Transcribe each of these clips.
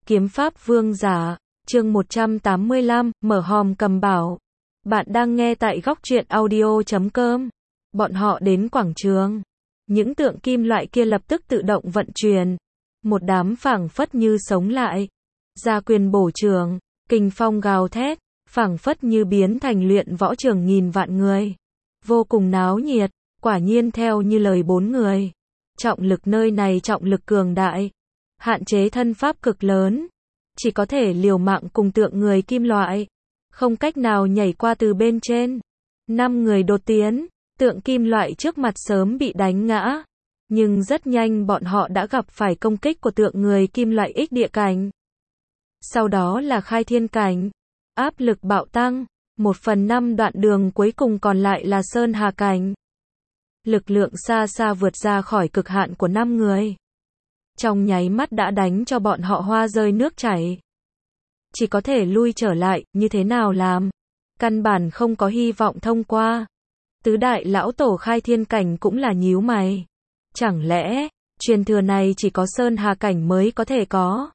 Kiếm pháp vương giả, chương 185, mở hòm cầm bảo. Bạn đang nghe tại góc truyện audio.com. Bọn họ đến quảng trường. Những tượng kim loại kia lập tức tự động vận chuyển. Một đám phảng phất như sống lại. Ra quyền bổ trường, kình phong gào thét, phảng phất như biến thành luyện võ trường nghìn vạn người. Vô cùng náo nhiệt, quả nhiên theo như lời bốn người. Trọng lực nơi này trọng lực cường đại. Hạn chế thân pháp cực lớn. Chỉ có thể liều mạng cùng tượng người kim loại. Không cách nào nhảy qua từ bên trên. 5 người đột tiến. Tượng kim loại trước mặt sớm bị đánh ngã. Nhưng rất nhanh bọn họ đã gặp phải công kích của tượng người kim loại ích địa cảnh. Sau đó là khai thiên cảnh. Áp lực bạo tăng. 1/5 đoạn đường cuối cùng còn lại là sơn hà cảnh. Lực lượng xa xa vượt ra khỏi cực hạn của 5 người. Trong nháy mắt đã đánh cho bọn họ hoa rơi nước chảy. Chỉ có thể lui trở lại, như thế nào làm? Căn bản không có hy vọng thông qua. Tứ đại lão tổ khai thiên cảnh cũng là nhíu mày. Chẳng lẽ, truyền thừa này chỉ có sơn hà cảnh mới có thể có?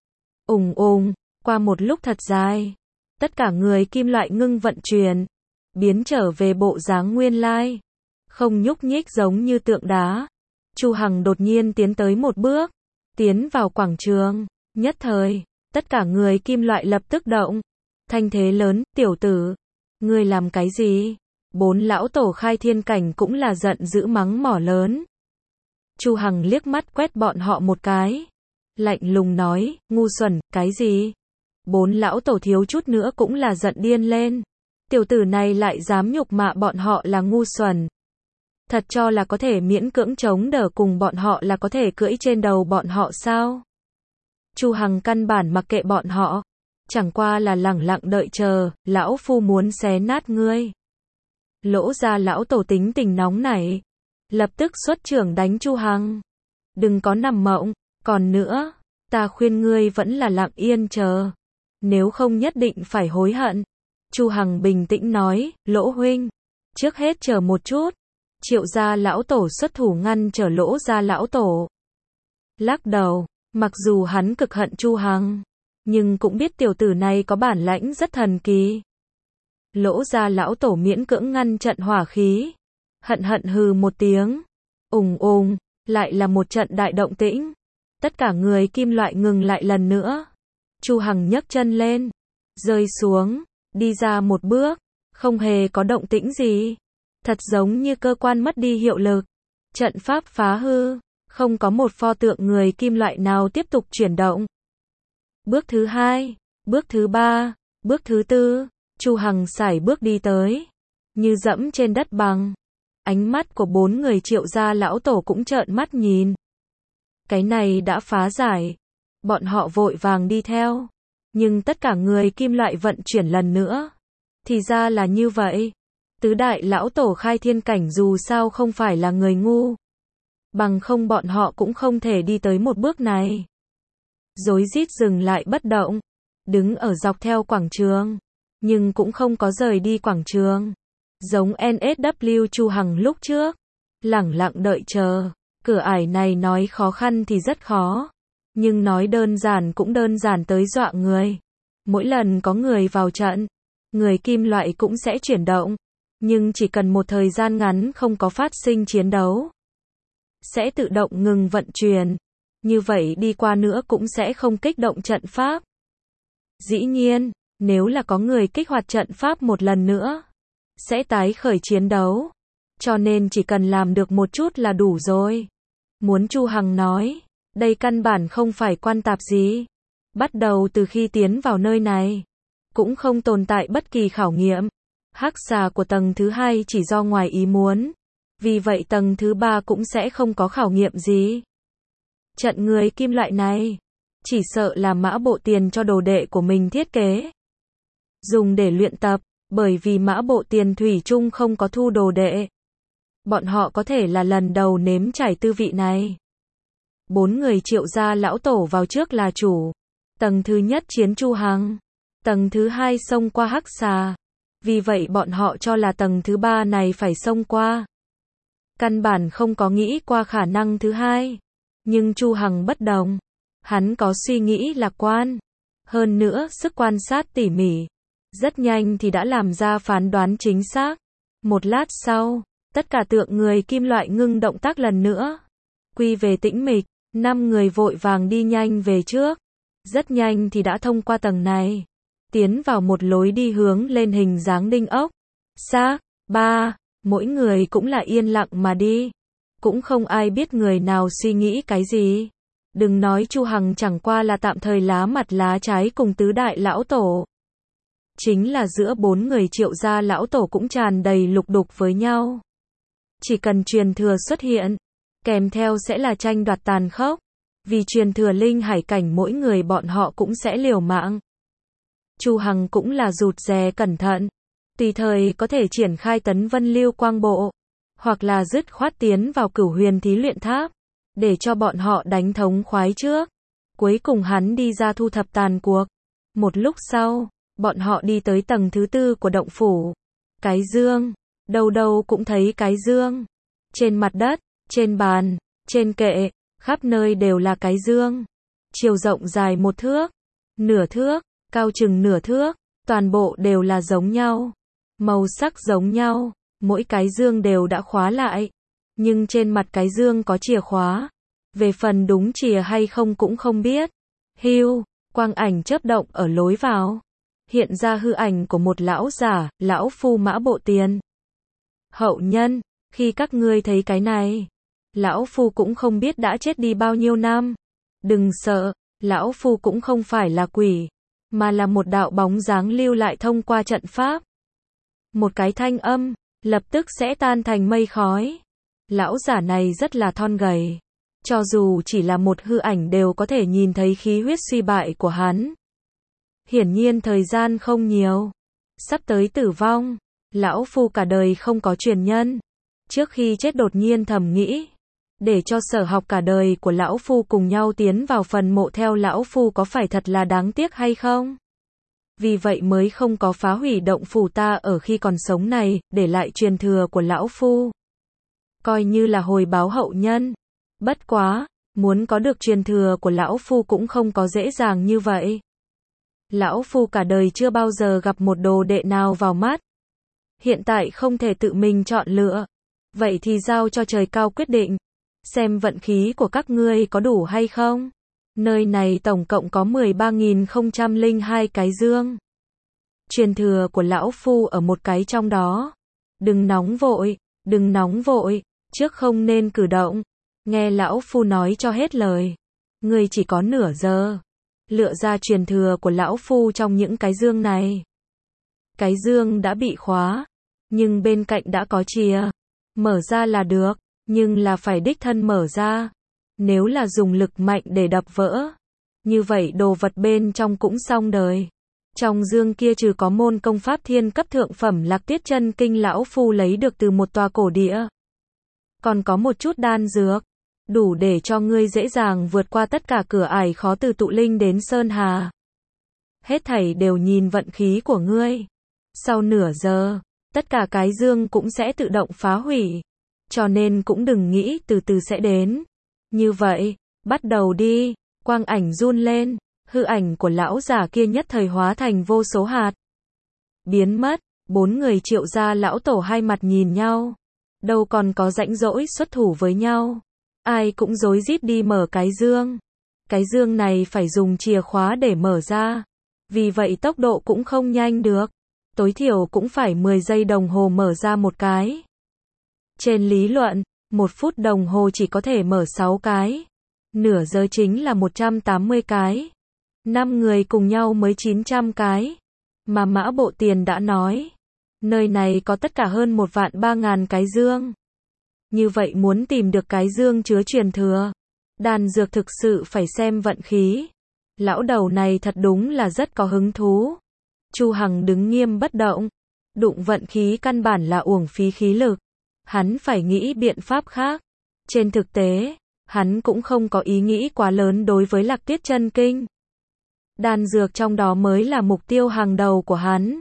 Qua một lúc thật dài, tất cả người kim loại ngưng vận chuyển, biến trở về bộ dáng nguyên lai, không nhúc nhích giống như tượng đá. Chu Hằng đột nhiên tiến tới một bước, tiến vào quảng trường, nhất thời, tất cả người kim loại lập tức động, thanh thế lớn, tiểu tử, ngươi làm cái gì? 4 lão tổ khai thiên cảnh cũng là giận dữ mắng mỏ lớn. Chu Hằng liếc mắt quét bọn họ một cái, lạnh lùng nói, ngu xuẩn, cái gì? 4 lão tổ thiếu chút nữa cũng là giận điên lên. Tiểu tử này lại dám nhục mạ bọn họ là ngu xuẩn. Thật cho là có thể miễn cưỡng chống đỡ cùng bọn họ là có thể cưỡi trên đầu bọn họ sao? Chu Hằng căn bản mặc kệ bọn họ, chẳng qua là lẳng lặng đợi chờ, lão phu muốn xé nát ngươi. Lỗ ra lão tổ tính tình nóng nảy, lập tức xuất trưởng đánh Chu Hằng. Đừng có nằm mộng, còn nữa, ta khuyên ngươi vẫn là lặng yên chờ, nếu không nhất định phải hối hận. Chu Hằng bình tĩnh nói, Lỗ huynh, trước hết chờ một chút. Triệu gia lão tổ xuất thủ ngăn trở Lỗ gia lão tổ. Lắc đầu, mặc dù hắn cực hận Chu Hằng, nhưng cũng biết tiểu tử này có bản lãnh rất thần kỳ. Lỗ gia lão tổ miễn cưỡng ngăn trận hỏa khí. Hận hừ một tiếng. Lại là một trận đại động tĩnh. Tất cả người kim loại ngừng lại lần nữa. Chu Hằng nhấc chân lên, rơi xuống, đi ra một bước, không hề có động tĩnh gì. Thật giống như cơ quan mất đi hiệu lực. Trận pháp phá hư, không có một pho tượng người kim loại nào tiếp tục chuyển động. Bước thứ 2, bước thứ 3, bước thứ 4, Chu Hằng sải bước đi tới, như dẫm trên đất bằng. Ánh mắt của 4 người Triệu gia lão tổ cũng trợn mắt nhìn. Cái này đã phá giải. Bọn họ vội vàng đi theo. Nhưng tất cả người kim loại vận chuyển lần nữa. Thì ra là như vậy. Tứ đại lão tổ khai thiên cảnh dù sao không phải là người ngu. Bằng không bọn họ cũng không thể đi tới một bước này. Rối rít dừng lại bất động. Đứng ở dọc theo quảng trường. Nhưng cũng không có rời đi quảng trường. Giống NSW Chu Hằng lúc trước. Lẳng lặng đợi chờ. Cửa ải này nói khó khăn thì rất khó. Nhưng nói đơn giản cũng đơn giản tới dọa người. Mỗi lần có người vào trận, người kim loại cũng sẽ chuyển động. Nhưng chỉ cần một thời gian ngắn không có phát sinh chiến đấu, sẽ tự động ngừng vận chuyển. Như vậy đi qua nữa cũng sẽ không kích động trận pháp. Dĩ nhiên, nếu là có người kích hoạt trận pháp một lần nữa, sẽ tái khởi chiến đấu. Cho nên chỉ cần làm được một chút là đủ rồi. Muốn Chu Hằng nói, đây căn bản không phải quan tạp gì. Bắt đầu từ khi tiến vào nơi này, cũng không tồn tại bất kỳ khảo nghiệm. Hắc xà của tầng thứ 2 chỉ do ngoài ý muốn. Vì vậy tầng thứ 3 cũng sẽ không có khảo nghiệm gì. Trận người kim loại này, chỉ sợ là Mã Bộ Tiền cho đồ đệ của mình thiết kế. Dùng để luyện tập, bởi vì Mã Bộ Tiền thủy chung không có thu đồ đệ. Bọn họ có thể là lần đầu nếm trải tư vị này. 4 người Triệu gia lão tổ vào trước là chủ. Tầng thứ nhất chiến Chu Hằng. Tầng thứ 2 xông qua Hắc xà. Vì vậy bọn họ cho là tầng thứ 3 này phải xông qua. Căn bản không có nghĩ qua khả năng thứ 2. Nhưng Chu Hằng bất đồng. Hắn có suy nghĩ lạc quan, hơn nữa sức quan sát tỉ mỉ, rất nhanh thì đã làm ra phán đoán chính xác. Một lát sau, tất cả tượng người kim loại ngưng động tác lần nữa, quy về tĩnh mịch. 5 người vội vàng đi nhanh về trước, rất nhanh thì đã thông qua tầng này, tiến vào một lối đi hướng lên hình dáng đinh ốc. Xác, mỗi người cũng là yên lặng mà đi, cũng không ai biết người nào suy nghĩ cái gì. Đừng nói Chu Hằng chẳng qua là tạm thời lá mặt lá trái cùng tứ đại lão tổ. Chính là giữa 4 người Triệu gia lão tổ cũng tràn đầy lục đục với nhau. Chỉ cần truyền thừa xuất hiện, kèm theo sẽ là tranh đoạt tàn khốc. Vì truyền thừa linh hải cảnh mỗi người bọn họ cũng sẽ liều mạng. Chu Hằng cũng là rụt rè cẩn thận, tùy thời có thể triển khai tấn vân lưu quang bộ, hoặc là dứt khoát tiến vào Cửu Huyền thí luyện tháp, để cho bọn họ đánh thống khoái trước. Cuối cùng hắn đi ra thu thập tàn cuộc. Một lúc sau, bọn họ đi tới tầng thứ 4 của động phủ. Cái dương, đâu đâu cũng thấy cái dương. Trên mặt đất, trên bàn, trên kệ, khắp nơi đều là cái dương. Chiều rộng dài 1 thước, nửa thước, cao chừng nửa thước, toàn bộ đều là giống nhau. Màu sắc giống nhau, mỗi cái dương đều đã khóa lại. Nhưng trên mặt cái dương có chìa khóa. Về phần đúng chìa hay không cũng không biết. Hưu, quang ảnh chớp động ở lối vào. Hiện ra hư ảnh của một lão giả, lão phu Mã Bộ Tiền. Hậu nhân, khi các ngươi thấy cái này, lão phu cũng không biết đã chết đi bao nhiêu năm. Đừng sợ, lão phu cũng không phải là quỷ, mà là một đạo bóng dáng lưu lại thông qua trận pháp. Một cái thanh âm, lập tức sẽ tan thành mây khói. Lão giả này rất là thon gầy. Cho dù chỉ là một hư ảnh đều có thể nhìn thấy khí huyết suy bại của hắn. Hiển nhiên thời gian không nhiều. Sắp tới tử vong. Lão phu cả đời không có truyền nhân. Trước khi chết đột nhiên thầm nghĩ, để cho sở học cả đời của lão phu cùng nhau tiến vào phần mộ theo lão phu có phải thật là đáng tiếc hay không? Vì vậy mới không có phá hủy động phủ ta ở khi còn sống này, để lại truyền thừa của lão phu. Coi như là hồi báo hậu nhân. Bất quá, muốn có được truyền thừa của lão phu cũng không có dễ dàng như vậy. Lão phu cả đời chưa bao giờ gặp một đồ đệ nào vào mắt. Hiện tại không thể tự mình chọn lựa. Vậy thì giao cho trời cao quyết định. Xem vận khí của các ngươi có đủ hay không. Nơi này tổng cộng có 13.002 cái dương. Truyền thừa của lão phu ở một cái trong đó. Đừng nóng vội, đừng nóng vội, trước không nên cử động. Nghe lão phu nói cho hết lời. Ngươi chỉ có nửa giờ. Lựa ra truyền thừa của lão phu trong những cái dương này. Cái dương đã bị khóa, nhưng bên cạnh đã có chìa. Mở ra là được, nhưng là phải đích thân mở ra. Nếu là dùng lực mạnh để đập vỡ, như vậy đồ vật bên trong cũng xong đời. Trong dương kia trừ có môn công pháp thiên cấp thượng phẩm Lạc Tiết Chân Kinh lão phu lấy được từ một tòa cổ địa. Còn có một chút đan dược, đủ để cho ngươi dễ dàng vượt qua tất cả cửa ải khó từ tụ linh đến Sơn Hà. Hết thảy đều nhìn vận khí của ngươi. Sau nửa giờ, tất cả cái dương cũng sẽ tự động phá hủy. Cho nên cũng đừng nghĩ từ từ sẽ đến. Như vậy, bắt đầu đi. Quang ảnh run lên, hư ảnh của lão giả kia nhất thời hóa thành vô số hạt. Biến mất, 4 người Triệu gia lão tổ hai mặt nhìn nhau. Đâu còn có rãnh rỗi xuất thủ với nhau. Ai cũng rối rít đi mở cái dương. Cái dương này phải dùng chìa khóa để mở ra. Vì vậy tốc độ cũng không nhanh được. Tối thiểu cũng phải 10 giây đồng hồ mở ra một cái. Trên lý luận, 1 phút đồng hồ chỉ có thể mở 6 cái. Nửa giờ chính là 180 cái. 5 người cùng nhau mới 900 cái. Mà Mã Bộ Tiền đã nói, nơi này có tất cả hơn 1.300.000 cái dương. Như vậy muốn tìm được cái dương chứa truyền thừa, đan dược thực sự phải xem vận khí. Lão đầu này thật đúng là rất có hứng thú. Chu Hằng đứng nghiêm bất động. Đụng vận khí căn bản là uổng phí khí lực. Hắn phải nghĩ biện pháp khác. Trên thực tế, hắn cũng không có ý nghĩ quá lớn đối với Lạc Tiết Chân Kinh. Đan dược trong đó mới là mục tiêu hàng đầu của hắn.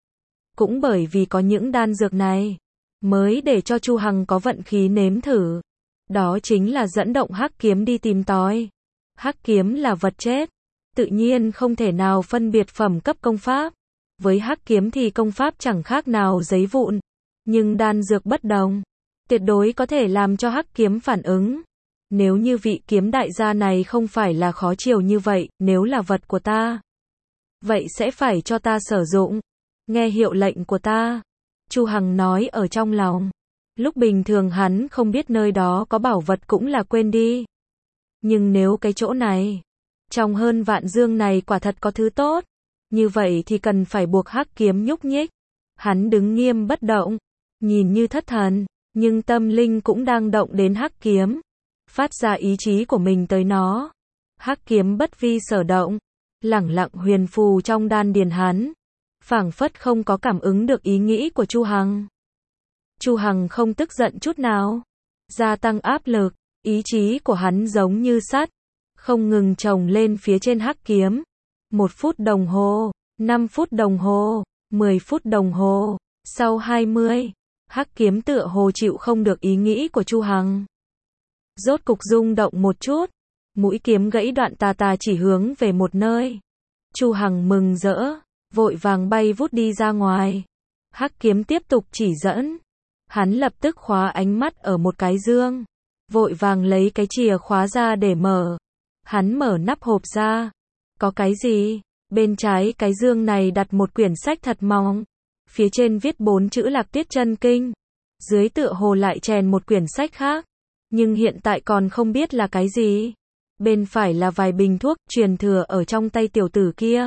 Cũng bởi vì có những đan dược này, mới để cho Chu Hằng có vận khí nếm thử. Đó chính là dẫn động hắc kiếm đi tìm tòi. Hắc kiếm là vật chết, tự nhiên không thể nào phân biệt phẩm cấp công pháp. Với hắc kiếm thì công pháp chẳng khác nào giấy vụn, nhưng đan dược bất đồng, tuyệt đối có thể làm cho hắc kiếm phản ứng. Nếu như vị kiếm đại gia này không phải là khó chiều như vậy, nếu là vật của ta, vậy sẽ phải cho ta sử dụng. Nghe hiệu lệnh của ta, Chu Hằng nói ở trong lòng. Lúc bình thường hắn không biết nơi đó có bảo vật cũng là quên đi. Nhưng nếu cái chỗ này, trong hơn vạn dương này quả thật có thứ tốt, như vậy thì cần phải buộc hắc kiếm nhúc nhích. Hắn đứng nghiêm bất động, nhìn như thất thần, nhưng tâm linh cũng đang động đến hắc kiếm, phát ra ý chí của mình tới nó. Hắc kiếm bất vi sở động, lẳng lặng huyền phù trong đan điền hắn, phảng phất không có cảm ứng được ý nghĩ của Chu Hằng. Chu Hằng không tức giận chút nào, gia tăng áp lực, ý chí của hắn giống như sắt, không ngừng chồng lên phía trên hắc kiếm. 1 phút đồng hồ, 5 phút đồng hồ, 10 phút đồng hồ, sau 20, hắc kiếm tựa hồ chịu không được ý nghĩ của Chu Hằng. Rốt cục rung động một chút, mũi kiếm gãy đoạn tà tà chỉ hướng về một nơi. Chu Hằng mừng rỡ, vội vàng bay vút đi ra ngoài. Hắc kiếm tiếp tục chỉ dẫn. Hắn lập tức khóa ánh mắt ở một cái dương, vội vàng lấy cái chìa khóa ra để mở. Hắn mở nắp hộp ra. Có cái gì? Bên trái cái dương này đặt một quyển sách thật mỏng. Phía trên viết 4 chữ Lạc Tuyết Chân Kinh. Dưới tựa hồ lại chèn một quyển sách khác. Nhưng hiện tại còn không biết là cái gì. Bên phải là vài bình thuốc truyền thừa ở trong tay tiểu tử kia.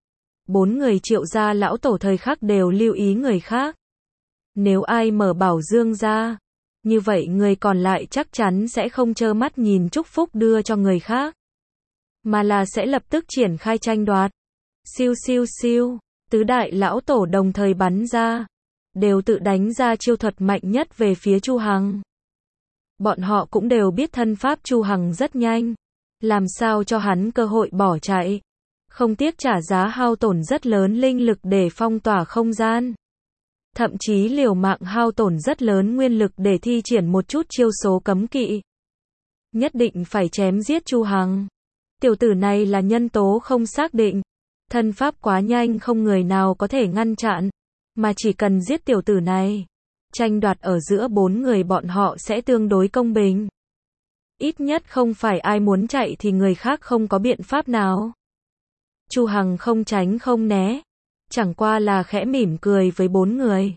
4 người Triệu gia lão tổ thời khắc đều lưu ý người khác. Nếu ai mở bảo dương ra, như vậy người còn lại chắc chắn sẽ không trơ mắt nhìn chúc phúc đưa cho người khác, mà là sẽ lập tức triển khai tranh đoạt. Siêu siêu siêu, tứ đại lão tổ đồng thời bắn ra, đều tự đánh ra chiêu thuật mạnh nhất về phía Chu Hằng. Bọn họ cũng đều biết thân pháp Chu Hằng rất nhanh, làm sao cho hắn cơ hội bỏ chạy, không tiếc trả giá hao tổn rất lớn linh lực để phong tỏa không gian. Thậm chí liều mạng hao tổn rất lớn nguyên lực để thi triển một chút chiêu số cấm kỵ. Nhất định phải chém giết Chu Hằng. Tiểu tử này là nhân tố không xác định. Thân pháp quá nhanh không người nào có thể ngăn chặn. Mà chỉ cần giết tiểu tử này, tranh đoạt ở giữa 4 người bọn họ sẽ tương đối công bình. Ít nhất không phải ai muốn chạy thì người khác không có biện pháp nào. Chu Hằng không tránh không né, chẳng qua là khẽ mỉm cười với 4 người.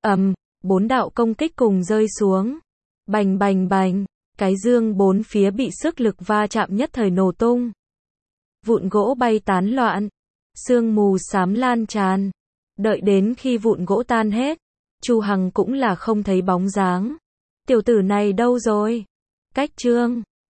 4 đạo công kích cùng rơi xuống. Bành bành bành, cái dương 4 phía bị sức lực va chạm nhất thời nổ tung. Vụn gỗ bay tán loạn, sương mù xám lan tràn. Đợi đến khi vụn gỗ tan hết, Chu Hằng cũng là không thấy bóng dáng. Tiểu tử này đâu rồi? Cách chương